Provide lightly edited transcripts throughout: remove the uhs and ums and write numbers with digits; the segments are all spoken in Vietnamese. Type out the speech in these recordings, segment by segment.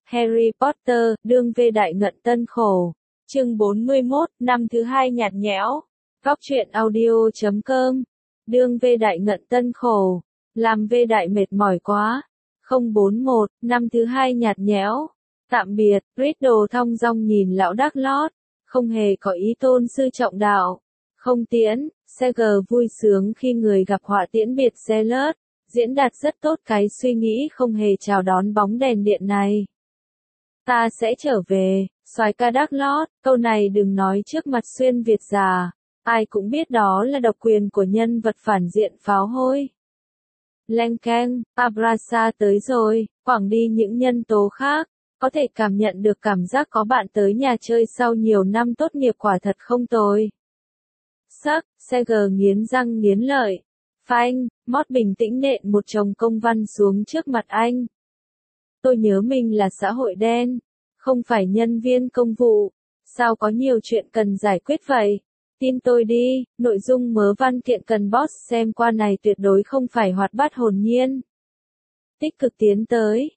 Harry Potter, đương về đại ngận tân khổ. Chương 41, năm thứ hai nhạt nhẽo. Góc truyện audio.com. Đương về đại ngận tân khổ. Làm về đại mệt mỏi quá. 041, năm thứ hai nhạt nhẽo. Tạm biệt, Riddle thong dong nhìn lão Đắc Lót. Không hề có ý tôn sư trọng đạo. Không tiễn, Seger vui sướng khi người gặp họa tiễn biệt Zealot. Diễn đạt rất tốt cái suy nghĩ không hề chào đón bóng đèn điện này. Ta sẽ trở về, soái ca Đắc Lót, câu này đừng nói trước mặt xuyên Việt già, ai cũng biết đó là độc quyền của nhân vật phản diện pháo hôi. Leng keng, Abrasa tới rồi, quảng đi những nhân tố khác, có thể cảm nhận được cảm giác có bạn tới nhà chơi sau nhiều năm tốt nghiệp quả thật không tồi. Sắc, Seger nghiến răng nghiến lợi. Phanh, Mót bình tĩnh nện một chồng công văn xuống trước mặt anh. Tôi nhớ mình là xã hội đen, không phải nhân viên công vụ. Sao có nhiều chuyện cần giải quyết vậy? Tin tôi đi, nội dung mớ văn kiện cần boss xem qua này tuyệt đối không phải hoạt bát hồn nhiên. Tích cực tiến tới,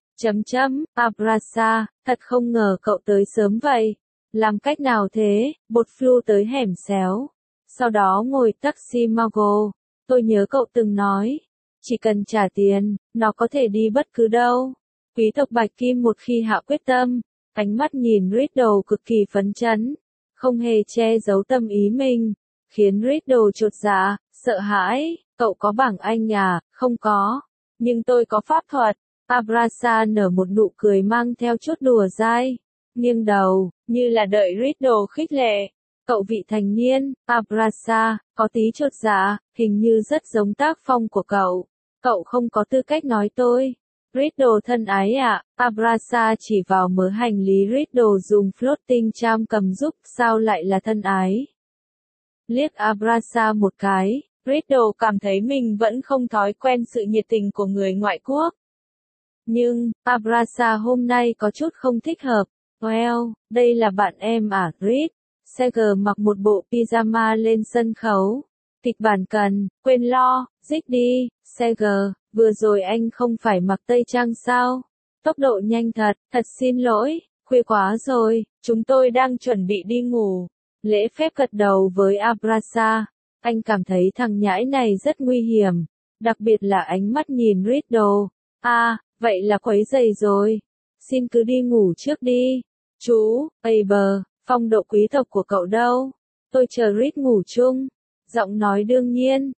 Abrasa, thật không ngờ cậu tới sớm vậy. Làm cách nào thế? Bột flu tới hẻm xéo. Sau đó ngồi taxi Mago. Tôi nhớ cậu từng nói, chỉ cần trả tiền, nó có thể đi bất cứ đâu. Quý tộc Bạch Kim một khi hạ quyết tâm, ánh mắt nhìn Riddle cực kỳ phấn chấn, không hề che giấu tâm ý mình, khiến Riddle chột dạ, sợ hãi. Cậu có bảng Anh à? Không có, nhưng tôi có pháp thuật. Abrasa nở một nụ cười mang theo chút đùa dai, nghiêng đầu, như là đợi Riddle khích lệ. Cậu vị thành niên, Abrasa, có tí chột dạ, hình như rất giống tác phong của cậu. Cậu không có tư cách nói tôi. Riddle thân ái ạ, Abrasa chỉ vào mớ hành lý Riddle dùng floating charm cầm giúp, sao lại là thân ái? Liếc Abrasa một cái, Riddle cảm thấy mình vẫn không thói quen sự nhiệt tình của người ngoại quốc. Nhưng, Abrasa hôm nay có chút không thích hợp. Well, đây là bạn em à, Rick? Seger mặc một bộ pyjama lên sân khấu. Kịch bản cần, quên lo, dích đi, Seger, vừa rồi anh không phải mặc tây trang sao? Tốc độ nhanh thật, thật xin lỗi, khuya quá rồi, chúng tôi đang chuẩn bị đi ngủ. Lễ phép gật đầu với Abrasa, anh cảm thấy thằng nhãi này rất nguy hiểm, đặc biệt là ánh mắt nhìn Riddle. Vậy là quấy rầy rồi. Xin cứ đi ngủ trước đi. Chú, Aber. Phong độ quý tộc của cậu đâu? Tôi chờ Rick ngủ chung. Giọng nói đương nhiên,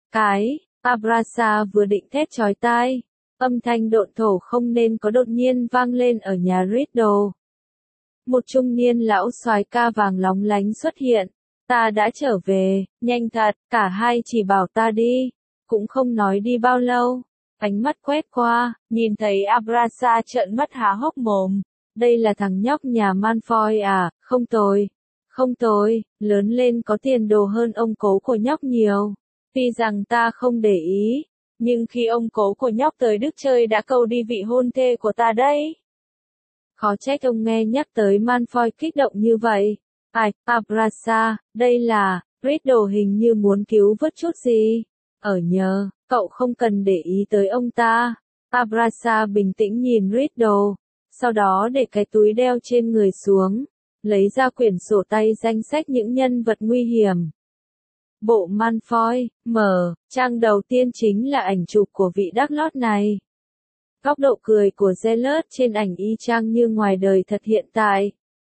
Abrasa vừa định thét chói tai. Âm thanh độn thổ không nên có đột nhiên vang lên ở nhà Riddle. Một trung niên lão soái ca vàng lóng lánh xuất hiện. Ta đã trở về, nhanh thật, cả hai chỉ bảo ta đi. Cũng không nói đi bao lâu. Ánh mắt quét qua, nhìn thấy Abrasa trợn mắt há hốc mồm. Đây là thằng nhóc nhà Malfoy à? Không tồi. Không tồi, lớn lên có tiền đồ hơn ông cố của nhóc nhiều. Tuy rằng ta không để ý, nhưng khi ông cố của nhóc tới Đức chơi đã câu đi vị hôn thê của ta đấy. Khó trách ông nghe nhắc tới Malfoy kích động như vậy. Abrasa, đây là, Riddle hình như muốn cứu vớt chút gì. Nhờ, cậu không cần để ý tới ông ta. Abrasa bình tĩnh nhìn Riddle. Sau đó để cái túi đeo trên người xuống, lấy ra quyển sổ tay danh sách những nhân vật nguy hiểm. Bộ Malfoy, mở, trang đầu tiên chính là ảnh chụp của vị Đắc Lót này. Góc độ cười của Zealot trên ảnh y chang như ngoài đời thật hiện tại.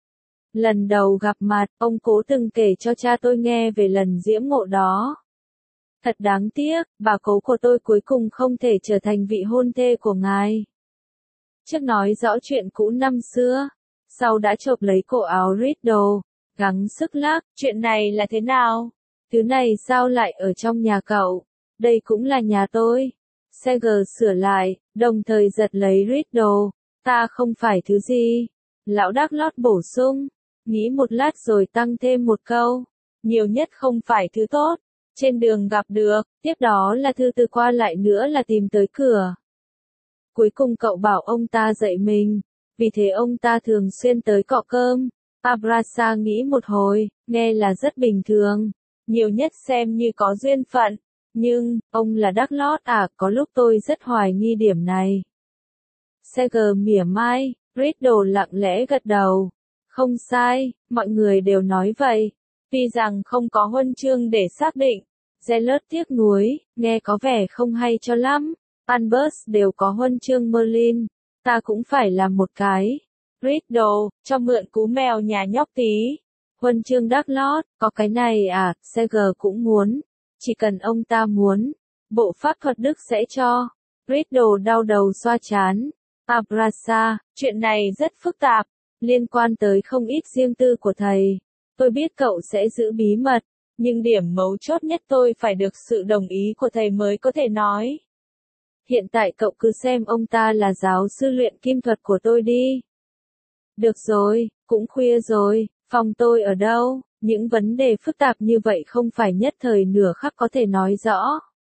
Lần đầu gặp mặt, ông cố từng kể cho cha tôi nghe về lần diễm ngộ đó. Thật đáng tiếc, bà cố của tôi cuối cùng không thể trở thành vị hôn thê của ngài. Trước nói rõ chuyện cũ năm xưa, sau đã chộp lấy cổ áo Riddle, gắng sức lắc, chuyện này là thế nào? Thứ này sao lại ở trong nhà cậu? Đây cũng là nhà tôi. Seger sửa lại, đồng thời giật lấy Riddle, ta không phải thứ gì. Lão Đắc Lót bổ sung, nghĩ một lát rồi tăng thêm một câu, nhiều nhất không phải thứ tốt, trên đường gặp được, tiếp đó là thư từ qua lại nữa là tìm tới cửa. Cuối cùng cậu bảo ông ta dạy mình, vì thế ông ta thường xuyên tới cọ cơm. Abrasa nghĩ một hồi, nghe là rất bình thường, nhiều nhất xem như có duyên phận, nhưng, ông là Đắc Lót à? Có lúc tôi rất hoài nghi điểm này. Seger mỉa mai, Riddle lặng lẽ gật đầu. Không sai, mọi người đều nói vậy. Tuy rằng không có huân chương để xác định. Zealot tiếc nuối, nghe có vẻ không hay cho lắm. Albus đều có huân chương Merlin. Ta cũng phải làm một cái. Riddle, cho mượn cú mèo nhà nhóc tí. Huân chương Dark Lord, có cái này à, Seger cũng muốn. Chỉ cần ông ta muốn, bộ pháp thuật đức sẽ cho. Riddle đau đầu xoa trán. Abrasa, chuyện này rất phức tạp, liên quan tới không ít riêng tư của thầy. Tôi biết cậu sẽ giữ bí mật, nhưng điểm mấu chốt nhất tôi phải được sự đồng ý của thầy mới có thể nói. Hiện tại cậu cứ xem ông ta là giáo sư luyện kim thuật của tôi đi. Được rồi, cũng khuya rồi, phòng tôi ở đâu? Những vấn đề phức tạp như vậy không phải nhất thời nửa khắc có thể nói rõ.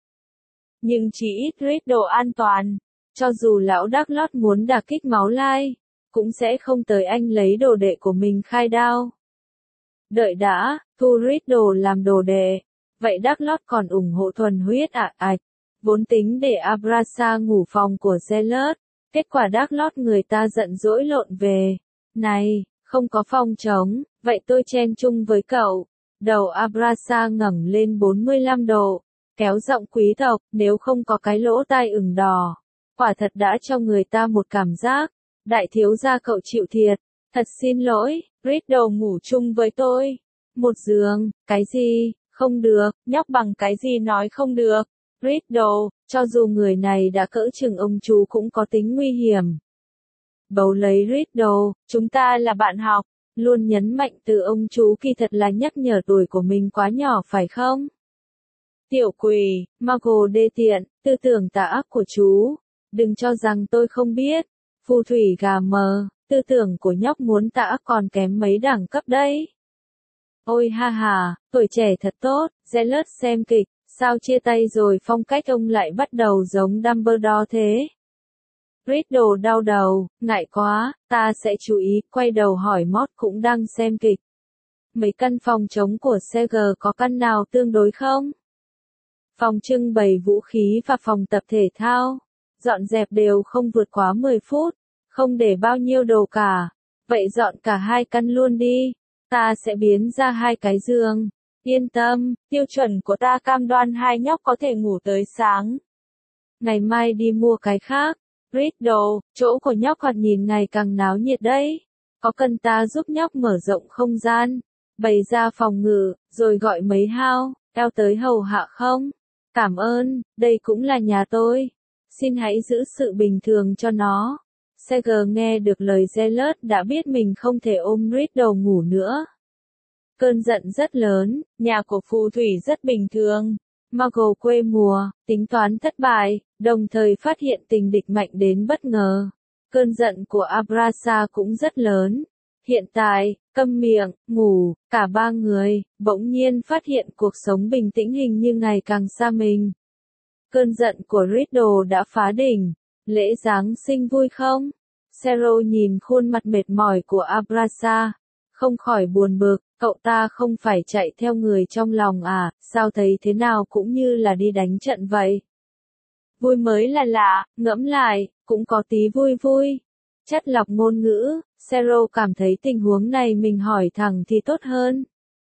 Nhưng chỉ ít Riddle an toàn. Cho dù lão Dark Lord muốn đả kích máu lai, cũng sẽ không tới anh lấy đồ đệ của mình khai đao. Đợi đã, thu Riddle làm đồ đệ. Vậy Dark Lord còn ủng hộ thuần huyết ạch. Vốn tính để Abrasa ngủ phòng của Zealot. Kết quả Dark Lord người ta giận dỗi lộn về. Này, không có phòng trống, vậy tôi chen chung với cậu. Đầu Abrasa ngẩng lên 45 độ. Kéo giọng quý tộc, nếu không có cái lỗ tai ửng đỏ. Quả thật đã cho người ta một cảm giác. Đại thiếu gia cậu chịu thiệt. Thật xin lỗi, Riddle ngủ chung với tôi. Một giường, cái gì, không được, nhóc bằng cái gì nói không được. Riddle, cho dù người này đã cỡ chừng ông chú cũng có tính nguy hiểm. Bấu lấy Riddle, chúng ta là bạn học, luôn nhấn mạnh từ ông chú kỳ thật là nhắc nhở tuổi của mình quá nhỏ phải không? Tiểu quỷ, Mago đê tiện, tư tưởng tà ác của chú. Đừng cho rằng tôi không biết. Phù thủy gà mờ, tư tưởng của nhóc muốn tà ác còn kém mấy đẳng cấp đấy. Ôi ha ha, tuổi trẻ thật tốt, Zealot xem kịch, sao chia tay rồi phong cách ông lại bắt đầu giống Dumbledore thế? Riddle đau đầu, ngại quá, ta sẽ chú ý, quay đầu hỏi Mort cũng đang xem kịch. Mấy căn phòng trống của Seger có căn nào tương đối không? Phòng trưng bày vũ khí và phòng tập thể thao. Dọn dẹp đều không vượt quá 10 phút, không để bao nhiêu đồ cả. Vậy dọn cả hai căn luôn đi, ta sẽ biến ra hai cái giường. Yên tâm, tiêu chuẩn của ta cam đoan hai nhóc có thể ngủ tới sáng. Ngày mai đi mua cái khác. Riddle, chỗ của nhóc hoạt nhìn ngày càng náo nhiệt đấy. Có cần ta giúp nhóc mở rộng không gian, bày ra phòng ngự, rồi gọi mấy hao, eo tới hầu hạ không? Cảm ơn, đây cũng là nhà tôi. Xin hãy giữ sự bình thường cho nó. Seger nghe được lời Zealot đã biết mình không thể ôm Riddle ngủ nữa. Cơn giận rất lớn, nhà của phù thủy rất bình thường. Mago quê mùa, tính toán thất bại, đồng thời phát hiện tình địch mạnh đến bất ngờ. Cơn giận của Abrasa cũng rất lớn. Hiện tại, câm miệng, ngủ, cả ba người, bỗng nhiên phát hiện cuộc sống bình tĩnh hình như ngày càng xa mình. Cơn giận của Riddle đã phá đỉnh. Lễ Giáng sinh vui không? Sero nhìn khuôn mặt mệt mỏi của Abrasa, không khỏi buồn bực, cậu ta không phải chạy theo người trong lòng à, sao thấy thế nào cũng như là đi đánh trận vậy. Vui mới là lạ, ngẫm lại, cũng có tí vui vui. Chất lọc ngôn ngữ, Sero cảm thấy tình huống này mình hỏi thẳng thì tốt hơn.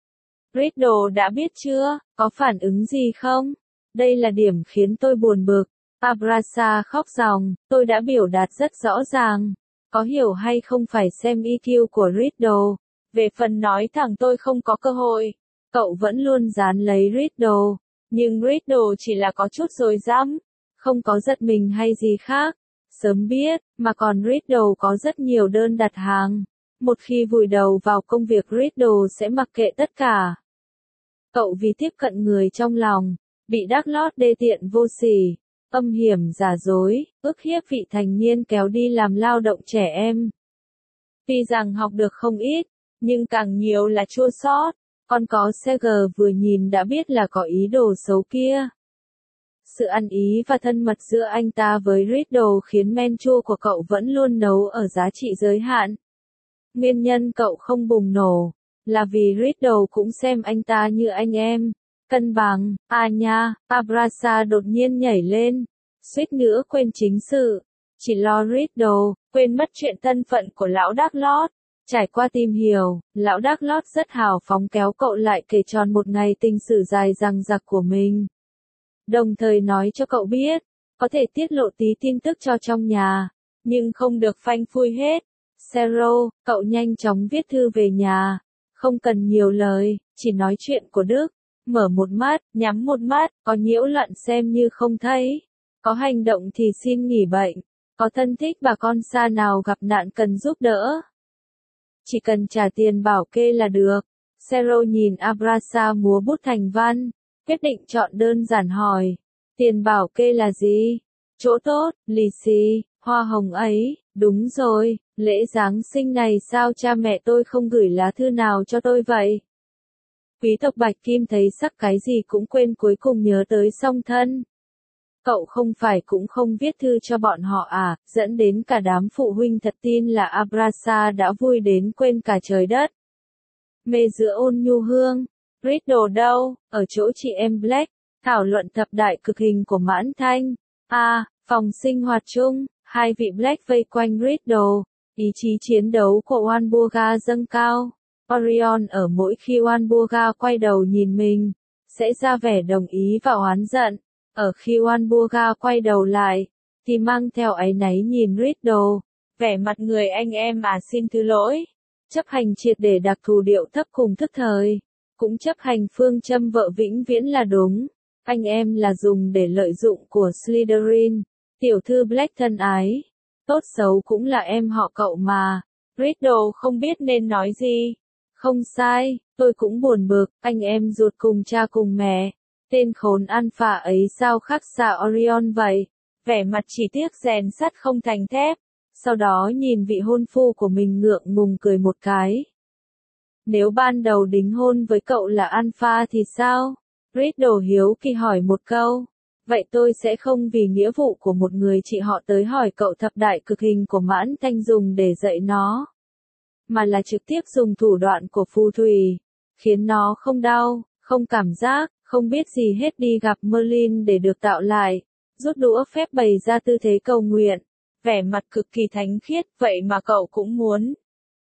Riddle đã biết chưa, có phản ứng gì không? Đây là điểm khiến tôi buồn bực. Abrasa khóc ròng, tôi đã biểu đạt rất rõ ràng. Có hiểu hay không phải xem EQ của Riddle. Về phần nói thẳng tôi không có cơ hội. Cậu vẫn luôn dán lấy Riddle. Nhưng Riddle chỉ là có chút rồi dám. Không có giật mình hay gì khác. Sớm biết, mà còn Riddle có rất nhiều đơn đặt hàng. Một khi vùi đầu vào công việc Riddle sẽ mặc kệ tất cả. Cậu vì tiếp cận người trong lòng, bị Dark Lord đê tiện vô sỉ, âm hiểm giả dối, ức hiếp vị thành niên kéo đi làm lao động trẻ em. Tuy rằng học được không ít, nhưng càng nhiều là chua xót. Còn có Seger vừa nhìn đã biết là có ý đồ xấu kia. Sự ăn ý và thân mật giữa anh ta với Riddle khiến men chua của cậu vẫn luôn nấu ở giá trị giới hạn. Nguyên nhân cậu không bùng nổ, là vì Riddle cũng xem anh ta như anh em. Cân bằng, nha, Abrasa đột nhiên nhảy lên, suýt nữa quên chính sự. Chỉ lo Riddle, quên mất chuyện thân phận của lão Đác Lót. Trải qua tìm hiểu, lão Đác Lót rất hào phóng kéo cậu lại kể tròn một ngày tình sử dài dằng dặc của mình. Đồng thời nói cho cậu biết, có thể tiết lộ tí tin tức cho trong nhà, nhưng không được phanh phui hết. Zero, cậu nhanh chóng viết thư về nhà, không cần nhiều lời, chỉ nói chuyện của Đức. Mở một mắt, nhắm một mắt, có nhiễu loạn xem như không thấy. Có hành động thì xin nghỉ bệnh. Có thân thích bà con xa nào gặp nạn cần giúp đỡ. Chỉ cần trả tiền bảo kê là được. Zero nhìn Abrasa múa bút thành văn, quyết định chọn đơn giản hỏi. Tiền bảo kê là gì? Chỗ tốt, lì xì, hoa hồng ấy, đúng rồi, lễ Giáng sinh này sao cha mẹ tôi không gửi lá thư nào cho tôi vậy? Quý tộc Bạch Kim thấy sắc cái gì cũng quên cuối cùng nhớ tới song thân. Cậu không phải cũng không viết thư cho bọn họ à, dẫn đến cả đám phụ huynh thật tin là Abrasa đã vui đến quên cả trời đất. Mê giữa ôn nhu hương, Riddle đâu, ở chỗ chị em Black, thảo luận thập đại cực hình của Mãn Thanh. Phòng sinh hoạt chung, hai vị Black vây quanh Riddle, ý chí chiến đấu của Walburga dâng cao. Orion ở mỗi khi Walburga quay đầu nhìn mình, sẽ ra vẻ đồng ý và oán giận. Ở khi Walburga quay đầu lại, thì mang theo áy náy nhìn Riddle, vẻ mặt người anh em xin thứ lỗi. Chấp hành triệt để đặc thù điệu thấp cùng thức thời, cũng chấp hành phương châm vợ vĩnh viễn là đúng. Anh em là dùng để lợi dụng của Slytherin. Tiểu thư Black thân ái, tốt xấu cũng là em họ cậu mà. Riddle không biết nên nói gì. Không sai, tôi cũng buồn bực, anh em ruột cùng cha cùng mẹ. Tên khốn Alpha ấy sao khác xa Orion vậy? Vẻ mặt chỉ tiếc rèn sắt không thành thép. Sau đó nhìn vị hôn phu của mình ngượng ngùng cười một cái. Nếu ban đầu đính hôn với cậu là Alpha thì sao? Riddle hiếu kỳ hỏi một câu. Vậy tôi sẽ không vì nghĩa vụ của một người chị họ tới hỏi cậu thập đại cực hình của Mãn Thanh dùng để dạy nó. Mà là trực tiếp dùng thủ đoạn của phù thủy. Khiến nó không đau, không cảm giác, không biết gì hết đi gặp Merlin để được tạo lại. Rút đũa phép bày ra tư thế cầu nguyện. Vẻ mặt cực kỳ thánh khiết, vậy mà cậu cũng muốn.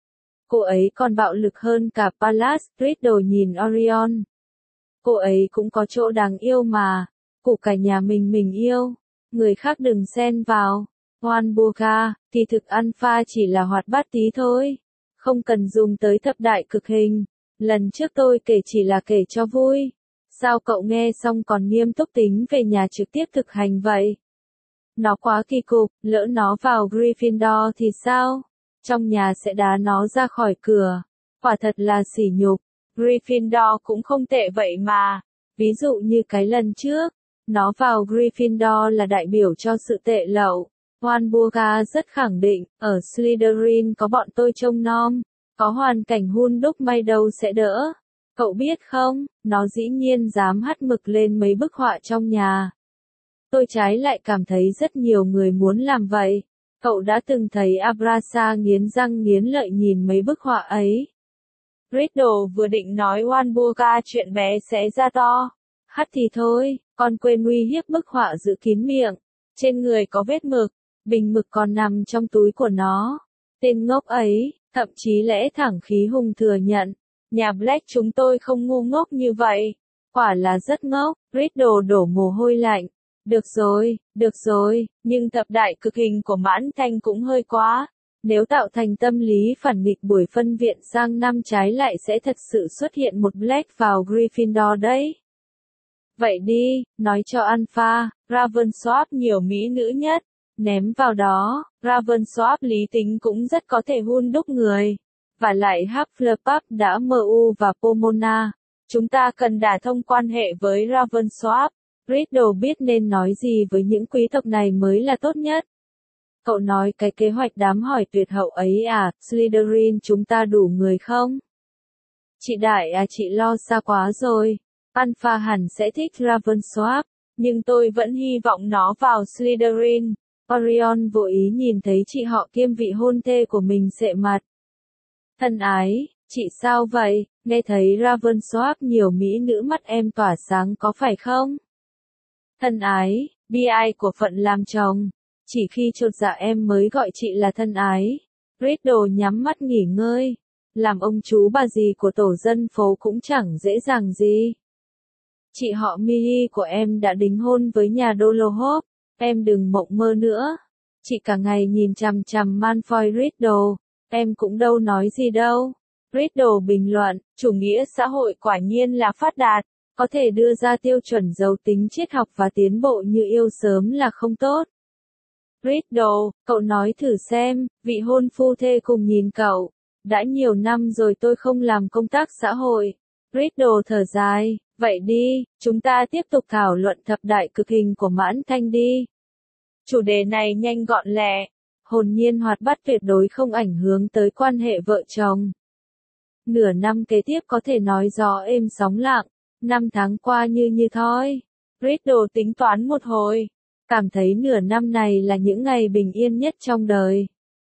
Cô ấy còn bạo lực hơn cả Pallas. Riddle nhìn Orion. Cô ấy cũng có chỗ đáng yêu mà. Của cả nhà mình yêu. Người khác đừng xen vào. Walburga, kỳ thực Alpha chỉ là hoạt bát tí thôi. Không cần dùng tới thập đại cực hình. Lần trước tôi kể chỉ là kể cho vui. Sao cậu nghe xong còn nghiêm túc tính về nhà trực tiếp thực hành vậy? Nó quá kỳ cục, lỡ nó vào Gryffindor thì sao? Trong nhà sẽ đá nó ra khỏi cửa. Quả thật là sỉ nhục. Gryffindor cũng không tệ vậy mà. Ví dụ như cái lần trước, nó vào Gryffindor là đại biểu cho sự tệ lậu. Walburga rất khẳng định, ở Slytherin có bọn tôi trông nom, có hoàn cảnh hun đúc may đâu sẽ đỡ. Cậu biết không, nó dĩ nhiên dám hắt mực lên mấy bức họa trong nhà. Tôi trái lại cảm thấy rất nhiều người muốn làm vậy. Cậu đã từng thấy Abrasa nghiến răng nghiến lợi nhìn mấy bức họa ấy. Riddle vừa định nói Walburga chuyện bé sẽ ra to. Hắt thì thôi, con quên uy hiếp bức họa giữ kín miệng. Trên người có vết mực, bình mực còn nằm trong túi của nó. Tên ngốc ấy, thậm chí lẽ thẳng khí hùng thừa nhận. Nhà Black chúng tôi không ngu ngốc như vậy. Quả là rất ngốc. Riddle đổ mồ hôi lạnh. Được rồi, nhưng thập đại cực hình của Mãn Thanh cũng hơi quá. Nếu tạo thành tâm lý phản nghịch buổi phân viện sang năm trái lại sẽ thật sự xuất hiện một Black vào Gryffindor đấy. Vậy đi, nói cho Alpha, Ravensworth nhiều mỹ nữ nhất. Ném vào đó, Ravensworth lý tính cũng rất có thể hun đúc người. Và lại Hufflepuff đã MU và Pomona. Chúng ta cần đả thông quan hệ với Ravensworth. Riddle biết nên nói gì với những quý tộc này mới là tốt nhất. Cậu nói cái kế hoạch đám hỏi tuyệt hậu ấy à, Slytherin chúng ta đủ người không? Chị đại chị lo xa quá rồi. Alpha hẳn sẽ thích Ravensworth, nhưng tôi vẫn hy vọng nó vào Slytherin. Orion vô ý nhìn thấy chị họ kiêm vị hôn thê của mình sệ mặt. Thân ái, chị sao vậy, nghe thấy Ravensworth nhiều mỹ nữ mắt em tỏa sáng có phải không? Thân ái, bi ai của phận làm chồng. Chỉ khi chột dạ em mới gọi chị là thân ái. Riddle nhắm mắt nghỉ ngơi. Làm ông chú bà dì của tổ dân phố cũng chẳng dễ dàng gì. Chị họ Millie của em đã đính hôn với nhà Dolohov, em đừng mộng mơ nữa. Chị cả ngày nhìn chằm chằm Malfoy Riddle, em cũng đâu nói gì đâu. Riddle bình luận, chủ nghĩa xã hội quả nhiên là phát đạt, có thể đưa ra tiêu chuẩn giàu tính triết học và tiến bộ như yêu sớm là không tốt. Riddle, cậu nói thử xem, vị hôn phu thê cùng nhìn cậu. Đã nhiều năm rồi tôi không làm công tác xã hội. Riddle thở dài, vậy đi, chúng ta tiếp tục thảo luận thập đại cực hình của Mãn Thanh đi. Chủ đề này nhanh gọn lẹ, hồn nhiên hoạt bát tuyệt đối không ảnh hưởng tới quan hệ vợ chồng. Nửa năm kế tiếp có thể nói gió êm sóng lặng, 5 tháng qua như thoi. Riddle tính toán một hồi, cảm thấy nửa năm này là những ngày bình yên nhất trong đời.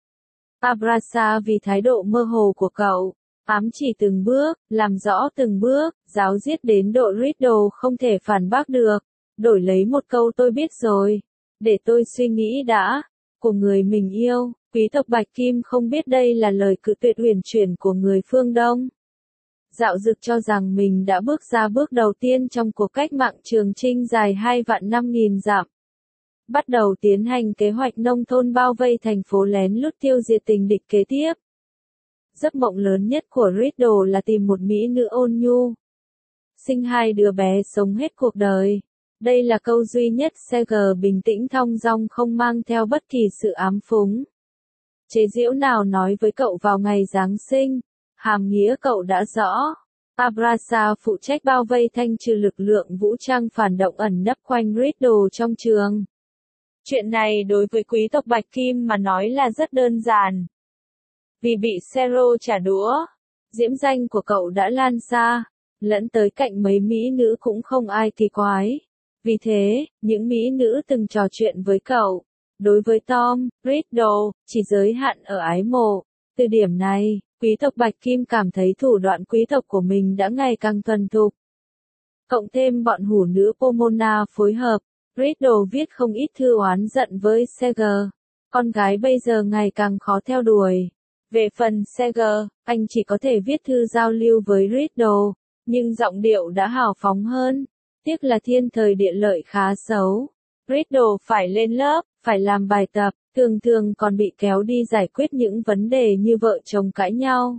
Abrasa vì thái độ mơ hồ của cậu, ám chỉ từng bước, làm rõ từng bước, giáo diết đến độ Riddle không thể phản bác được, đổi lấy một câu tôi biết rồi, để tôi suy nghĩ đã, của người mình yêu. Quý tộc Bạch Kim không biết đây là lời cự tuyệt huyền chuyển của người phương Đông. Dạo dực cho rằng mình đã bước ra bước đầu tiên trong cuộc cách mạng Trường Chinh dài 2.500.000 dặm. Bắt đầu tiến hành kế hoạch nông thôn bao vây thành phố lén lút tiêu diệt tình địch kế tiếp. Giấc mộng lớn nhất của Riddle là tìm một mỹ nữ ôn nhu. Sinh 2 đứa bé sống hết cuộc đời. Đây là câu duy nhất Seger bình tĩnh thong dong không mang theo bất kỳ sự ám phúng. Chế giễu nào nói với cậu vào ngày Giáng sinh, hàm nghĩa cậu đã rõ. Abrasa phụ trách bao vây thanh trừ lực lượng vũ trang phản động ẩn nấp quanh Riddle trong trường. Chuyện này đối với quý tộc Bạch Kim mà nói là rất đơn giản. Vì bị Sero trả đũa, diễm danh của cậu đã lan xa, lẫn tới cạnh mấy mỹ nữ cũng không ai kỳ quái. Vì thế, những mỹ nữ từng trò chuyện với cậu, đối với Tom, Riddle, chỉ giới hạn ở ái mộ. Từ điểm này, quý tộc Bạch Kim cảm thấy thủ đoạn quý tộc của mình đã ngày càng thuần thục. Cộng thêm bọn hủ nữ Pomona phối hợp, Riddle viết không ít thư oán giận với Seger. Con gái bây giờ ngày càng khó theo đuổi. Về phần Seger, anh chỉ có thể viết thư giao lưu với Riddle, nhưng giọng điệu đã hào phóng hơn. Tiếc là thiên thời địa lợi khá xấu. Riddle phải lên lớp, phải làm bài tập, thường còn bị kéo đi giải quyết những vấn đề như vợ chồng cãi nhau.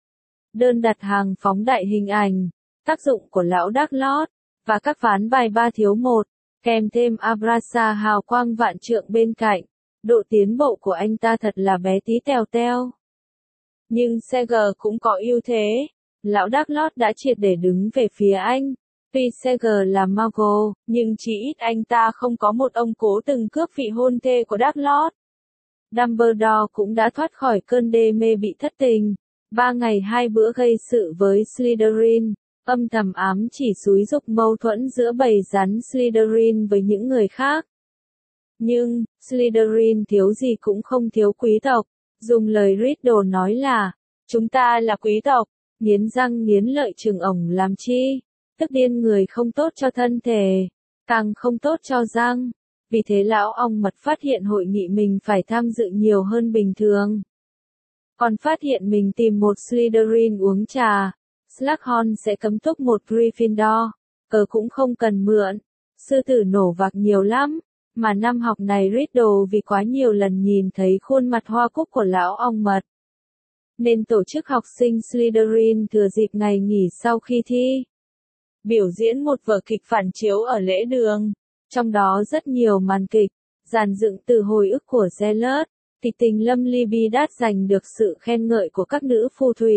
Đơn đặt hàng phóng đại hình ảnh, tác dụng của lão Dark Lord, và các ván bài 3 thiếu 1, kèm thêm Abrasa hào quang vạn trượng bên cạnh. Độ tiến bộ của anh ta thật là bé tí teo teo. Nhưng Seger cũng có ưu thế. Lão Dark Lord đã triệt để đứng về phía anh. Tuy Seger là Muggle, nhưng chỉ ít anh ta không có một ông cố từng cướp vị hôn thê của Dark Lord. Dumbledore cũng đã thoát khỏi cơn đê mê bị thất tình. 3 ngày 2 bữa gây sự với Slytherin, âm thầm ám chỉ xúi giục mâu thuẫn giữa bầy rắn Slytherin với những người khác. Nhưng, Slytherin thiếu gì cũng không thiếu quý tộc. Dùng lời Riddle nói là, chúng ta là quý tộc, nghiến răng nghiến lợi chừng ổng làm chi. Tức điên người không tốt cho thân thể, càng không tốt cho răng. Vì thế lão ong mật phát hiện hội nghị mình phải tham dự nhiều hơn bình thường. Còn phát hiện mình tìm một Slytherin uống trà, Slughorn sẽ cấm túc một Gryffindor, cờ cũng không cần mượn. Sư tử nổ vạc nhiều lắm, mà năm học này Riddle vì quá nhiều lần nhìn thấy khuôn mặt hoa cúc của lão ong mật, nên tổ chức học sinh Slytherin thừa dịp ngày nghỉ sau khi thi, biểu diễn một vở kịch phản chiếu ở lễ đường, trong đó rất nhiều màn kịch, dàn dựng từ hồi ức của Zealot, kịch tình Lâm Ly Bi Đát giành được sự khen ngợi của các nữ phù thủy.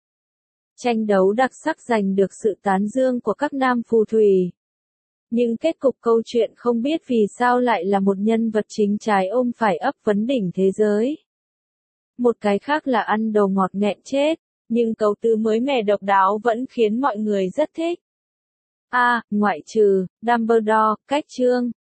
Tranh đấu đặc sắc giành được sự tán dương của các nam phù thủy. Nhưng kết cục câu chuyện không biết vì sao lại là một nhân vật chính trái ôm phải ấp vấn đỉnh thế giới. Một cái khác là ăn đồ ngọt nghẹn chết, nhưng câu từ mới mẻ độc đáo vẫn khiến mọi người rất thích. Ngoại trừ Dumbledore, cách chương